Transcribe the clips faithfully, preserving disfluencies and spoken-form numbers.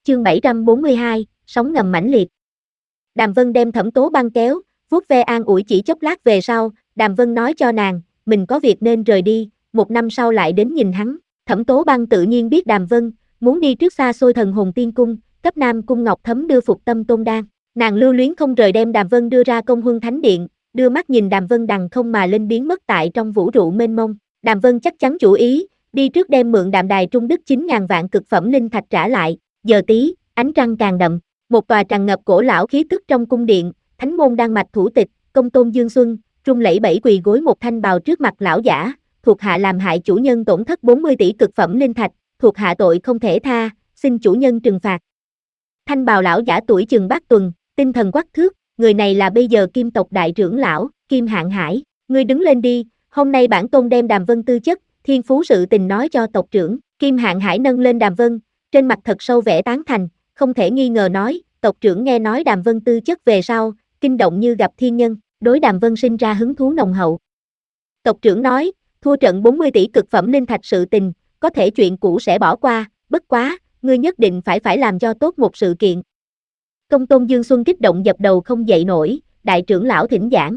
Chương bảy trăm bốn mươi hai, sóng ngầm mãnh liệt. Đàm Vân đem Thẩm Tố Băng kéo, vuốt ve an ủi chỉ chốc lát về sau, Đàm Vân nói cho nàng, mình có việc nên rời đi, một năm sau lại đến nhìn hắn. Thẩm Tố Băng tự nhiên biết Đàm Vân muốn đi trước xa xôi Thần Hồn Tiên Cung, cấp Nam Cung Ngọc Thấm đưa Phục Tâm Tôn Đan. Nàng lưu luyến không rời đem Đàm Vân đưa ra Công Huân Thánh Điện, đưa mắt nhìn Đàm Vân đằng không mà lên biến mất tại trong vũ trụ mênh mông. Đàm Vân chắc chắn chủ ý, đi trước đem mượn Đàm Đài Trung Đức chín ngàn vạn cực phẩm linh thạch trả lại. Giờ tí, ánh trăng càng đậm, một tòa tràn ngập cổ lão khí tức trong cung điện, Thánh môn đan mạch thủ tịch, Công tôn Dương Xuân, run lẩy bẩy quỳ gối một thanh bào trước mặt lão giả, thuộc hạ làm hại chủ nhân tổn thất bốn mươi tỷ cực phẩm linh thạch, thuộc hạ tội không thể tha, xin chủ nhân trừng phạt. Thanh bào lão giả tuổi chừng bát tuần, tinh thần quắc thước, người này là bây giờ Kim tộc đại trưởng lão, Kim Hạng Hải, ngươi đứng lên đi, hôm nay bản tôn đem Đàm Vân tư chất, thiên phú sự tình nói cho tộc trưởng. Kim Hạng Hải nâng lên Đàm Vân, trên mặt thật sâu vẻ tán thành, không thể nghi ngờ nói, tộc trưởng nghe nói Đàm Vân tư chất về sau, kinh động như gặp thiên nhân, đối Đàm Vân sinh ra hứng thú nồng hậu. Tộc trưởng nói, thua trận bốn mươi tỷ cực phẩm linh thạch sự tình, có thể chuyện cũ sẽ bỏ qua, bất quá, ngươi nhất định phải phải làm cho tốt một sự kiện. Công tôn Dương Xuân kích động dập đầu không dậy nổi, đại trưởng lão thỉnh giảng.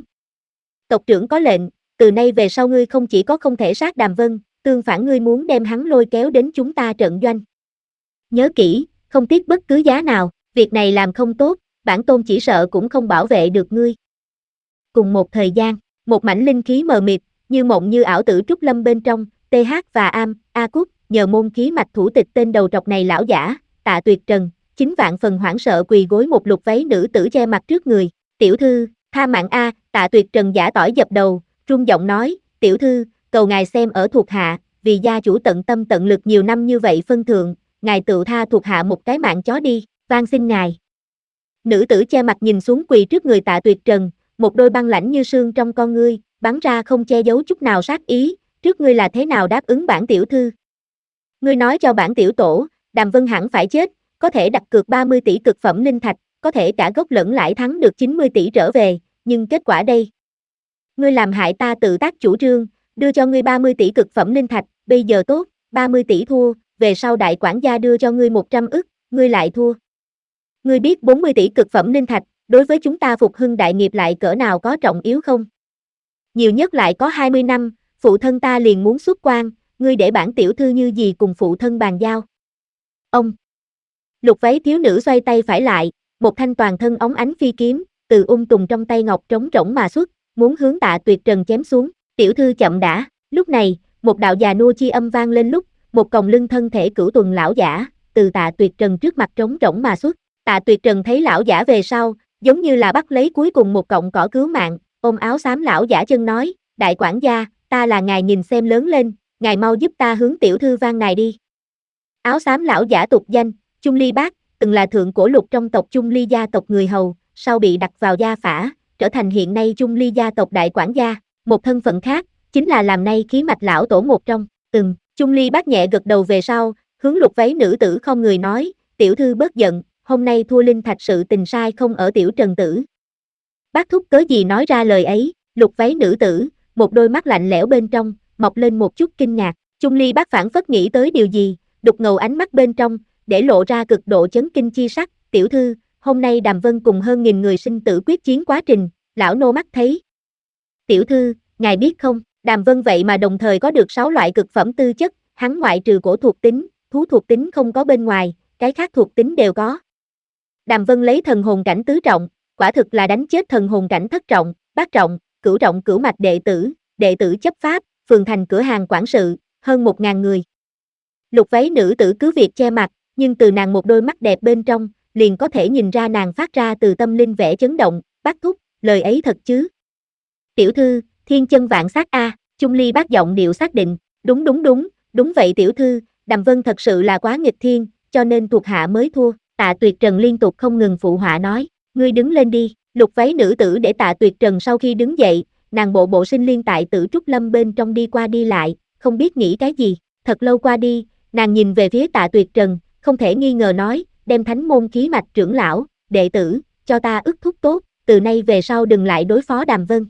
Tộc trưởng có lệnh, từ nay về sau ngươi không chỉ có không thể sát Đàm Vân, tương phản ngươi muốn đem hắn lôi kéo đến chúng ta trận doanh. Nhớ kỹ, không tiếc bất cứ giá nào, việc này làm không tốt, bản tôn chỉ sợ cũng không bảo vệ được ngươi. Cùng một thời gian, một mảnh linh khí mờ mịt, như mộng như ảo tử trúc lâm bên trong, tê hát và Am, A Cúc, nhờ môn khí mạch thủ tịch tên đầu trọc này lão giả, Tạ Tuyệt Trần, chính vạn phần hoảng sợ quỳ gối một lục váy nữ tử che mặt trước người, tiểu thư, tha mạng A, Tạ Tuyệt Trần giả tỏi dập đầu, run giọng nói, tiểu thư, cầu ngài xem ở thuộc hạ, vì gia chủ tận tâm tận lực nhiều năm như vậy phân thượng, ngài tự tha thuộc hạ một cái mạng chó đi, van xin ngài. Nữ tử che mặt nhìn xuống quỳ trước người Tạ Tuyệt Trần, một đôi băng lãnh như sương trong con ngươi, bắn ra không che giấu chút nào sát ý, trước ngươi là thế nào đáp ứng bản tiểu thư. Ngươi nói cho bản tiểu tổ, Đàm Vân hẳn phải chết, có thể đặt cược ba mươi tỷ cực phẩm linh thạch, có thể cả gốc lẫn lãi thắng được chín mươi tỷ trở về, nhưng kết quả đây. Ngươi làm hại ta tự tác chủ trương, đưa cho ngươi ba mươi tỷ cực phẩm linh thạch, bây giờ tốt, ba mươi tỷ thua, về sau đại quản gia đưa cho ngươi một trăm ức, ngươi lại thua. Ngươi biết bốn mươi tỷ cực phẩm linh thạch, đối với chúng ta phục hưng đại nghiệp lại cỡ nào có trọng yếu không? Nhiều nhất lại có hai mươi năm, phụ thân ta liền muốn xuất quan, ngươi để bản tiểu thư như gì cùng phụ thân bàn giao. Ông! Lục váy thiếu nữ xoay tay phải lại, một thanh toàn thân óng ánh phi kiếm, từ ung tùng trong tay ngọc trống rỗng mà xuất, muốn hướng Tạ Tuyệt Trần chém xuống, tiểu thư chậm đã, lúc này, một đạo già nua chi âm vang lên lúc, một còng lưng thân thể cửu tuần lão giả, từ Tạ Tuyệt Trần trước mặt trống rỗng mà xuất, Tạ Tuyệt Trần thấy lão giả về sau, giống như là bắt lấy cuối cùng một cọng cỏ cứu mạng, ôm áo xám lão giả chân nói, đại quản gia, ta là ngài nhìn xem lớn lên, ngài mau giúp ta hướng tiểu thư van này đi. Áo xám lão giả tục danh, Chung Ly Bác, từng là thượng cổ lục trong tộc Chung Ly gia tộc người hầu, sau bị đặt vào gia phả, trở thành hiện nay Chung Ly gia tộc đại quản gia, một thân phận khác, chính là làm nay khí mạch lão tổ một trong, từng, Chung Ly Bác nhẹ gật đầu về sau, hướng lục váy nữ tử không người nói, tiểu thư bớt giận, hôm nay thua linh thạch sự tình sai không ở tiểu Trần tử. Bác thúc cớ gì nói ra lời ấy, lục váy nữ tử, một đôi mắt lạnh lẽo bên trong, mọc lên một chút kinh ngạc, Chung Ly Bác phản phất nghĩ tới điều gì, đục ngầu ánh mắt bên trong, để lộ ra cực độ chấn kinh chi sắc, tiểu thư, hôm nay Đàm Vân cùng hơn nghìn người sinh tử quyết chiến quá trình, lão nô mắt thấy. Tiểu thư, ngài biết không, Đàm Vân vậy mà đồng thời có được sáu loại cực phẩm tư chất, hắn ngoại trừ cổ thuộc tính, thú thuộc tính không có bên ngoài, cái khác thuộc tính đều có. Đàm Vân lấy thần hồn cảnh tứ trọng, quả thực là đánh chết thần hồn cảnh thất trọng, bát trọng, cửu trọng cửu mạch đệ tử, đệ tử chấp pháp, phường thành cửa hàng quản sự, hơn một ngàn người. Lục váy nữ tử cứ việc che mặt, nhưng từ nàng một đôi mắt đẹp bên trong, liền có thể nhìn ra nàng phát ra từ tâm linh vẻ chấn động, bác thúc, lời ấy thật chứ. Tiểu thư, thiên chân vạn sát a, Chung Ly Bác giọng điệu xác định, đúng đúng đúng, đúng vậy tiểu thư, Đàm Vân thật sự là quá nghịch thiên, cho nên thuộc hạ mới thua. Tạ Tuyệt Trần liên tục không ngừng phụ họa nói, ngươi đứng lên đi, lục váy nữ tử để Tạ Tuyệt Trần sau khi đứng dậy, nàng bộ bộ sinh liên tại tử trúc lâm bên trong đi qua đi lại, không biết nghĩ cái gì, thật lâu qua đi, nàng nhìn về phía Tạ Tuyệt Trần, không thể nghi ngờ nói, đem thánh môn khí mạch trưởng lão, đệ tử, cho ta ức thúc tốt, từ nay về sau đừng lại đối phó Đàm Vân.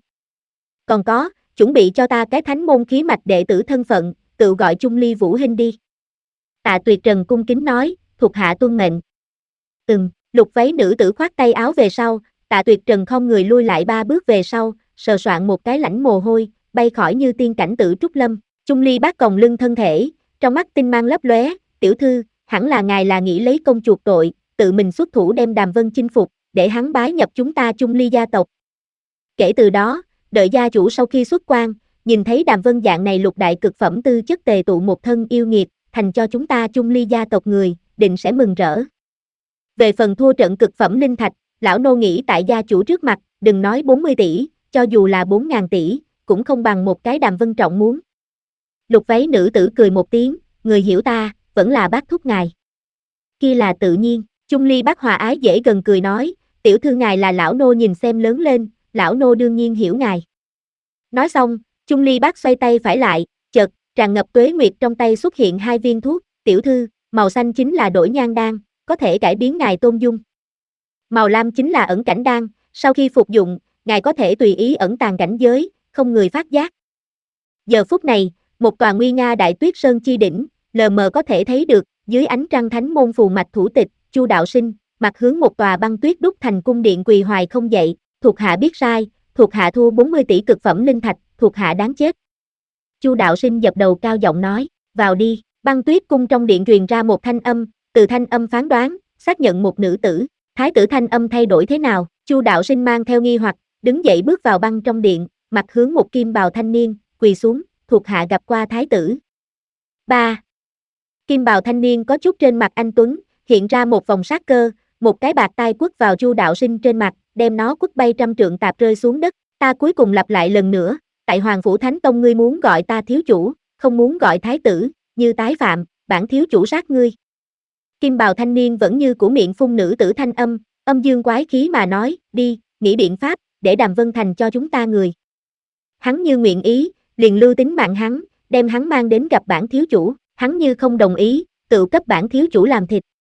Còn có, chuẩn bị cho ta cái thánh môn khí mạch đệ tử thân phận, tự gọi Chung Ly Vũ Hinh đi. Tạ Tuyệt Trần cung kính nói, thuộc hạ tuân mệnh. Ừm, lục váy nữ tử khoát tay áo về sau, Tạ Tuyệt Trần không người lui lại ba bước về sau, sờ soạn một cái lãnh mồ hôi, bay khỏi như tiên cảnh tử trúc lâm. Chung Ly Bác còng lưng thân thể, trong mắt tinh mang lấp lóe, tiểu thư, hẳn là ngài là nghĩ lấy công chuộc tội, tự mình xuất thủ đem Đàm Vân chinh phục, để hắn bái nhập chúng ta Chung Ly gia tộc. Kể từ đó, đợi gia chủ sau khi xuất quan, nhìn thấy Đàm Vân dạng này lục đại cực phẩm tư chất tề tụ một thân yêu nghiệt, thành cho chúng ta Chung Ly gia tộc người, định sẽ mừng rỡ. Về phần thua trận cực phẩm linh thạch, lão nô nghĩ tại gia chủ trước mặt, đừng nói bốn mươi tỷ, cho dù là bốn ngàn tỷ, cũng không bằng một cái Đàm Vân trọng muốn. Lục váy nữ tử cười một tiếng, người hiểu ta, vẫn là bác thúc ngài. Kia là tự nhiên, Chung Ly Bác hòa ái dễ gần cười nói, tiểu thư ngài là lão nô nhìn xem lớn lên, lão nô đương nhiên hiểu ngài. Nói xong, Chung Ly Bác xoay tay phải lại, chợt, tràn ngập tuế nguyệt trong tay xuất hiện hai viên thuốc, tiểu thư, màu xanh chính là đổi nhan đan, có thể cải biến ngài tôn dung. Màu lam chính là ẩn cảnh đan, sau khi phục dụng, ngài có thể tùy ý ẩn tàng cảnh giới, không người phát giác. Giờ phút này, một tòa nguy nga đại tuyết sơn chi đỉnh, lờ mờ có thể thấy được, dưới ánh trăng thánh môn phù mạch thủ tịch, Chu đạo sinh, mặt hướng một tòa băng tuyết đúc thành cung điện quỳ hoài không dậy, thuộc hạ biết sai, thuộc hạ thua bốn mươi tỷ cực phẩm linh thạch, thuộc hạ đáng chết. Chu đạo sinh dập đầu cao giọng nói, vào đi, băng tuyết cung trong điện truyền ra một thanh âm, từ thanh âm phán đoán, xác nhận một nữ tử, thái tử thanh âm thay đổi thế nào, Chu đạo sinh mang theo nghi hoặc, đứng dậy bước vào băng trong điện, mặt hướng một kim bào thanh niên, quỳ xuống, thuộc hạ gặp qua thái tử. ba. Kim bào thanh niên có chút trên mặt anh tuấn, hiện ra một vòng sát cơ, một cái bạc tai quất vào Chu đạo sinh trên mặt, đem nó quất bay trăm trượng tạp rơi xuống đất, ta cuối cùng lặp lại lần nữa, tại Hoàng phủ Thánh Tông ngươi muốn gọi ta thiếu chủ, không muốn gọi thái tử, như tái phạm, bản thiếu chủ sát ngươi. Kim bào thanh niên vẫn như của miệng phun nữ tử thanh âm, âm dương quái khí mà nói, đi, nghĩ biện pháp, để Đàm Vân thành cho chúng ta người. Hắn như nguyện ý, liền lưu tính mạng hắn, đem hắn mang đến gặp bản thiếu chủ, hắn như không đồng ý, tự cấp bản thiếu chủ làm thịt.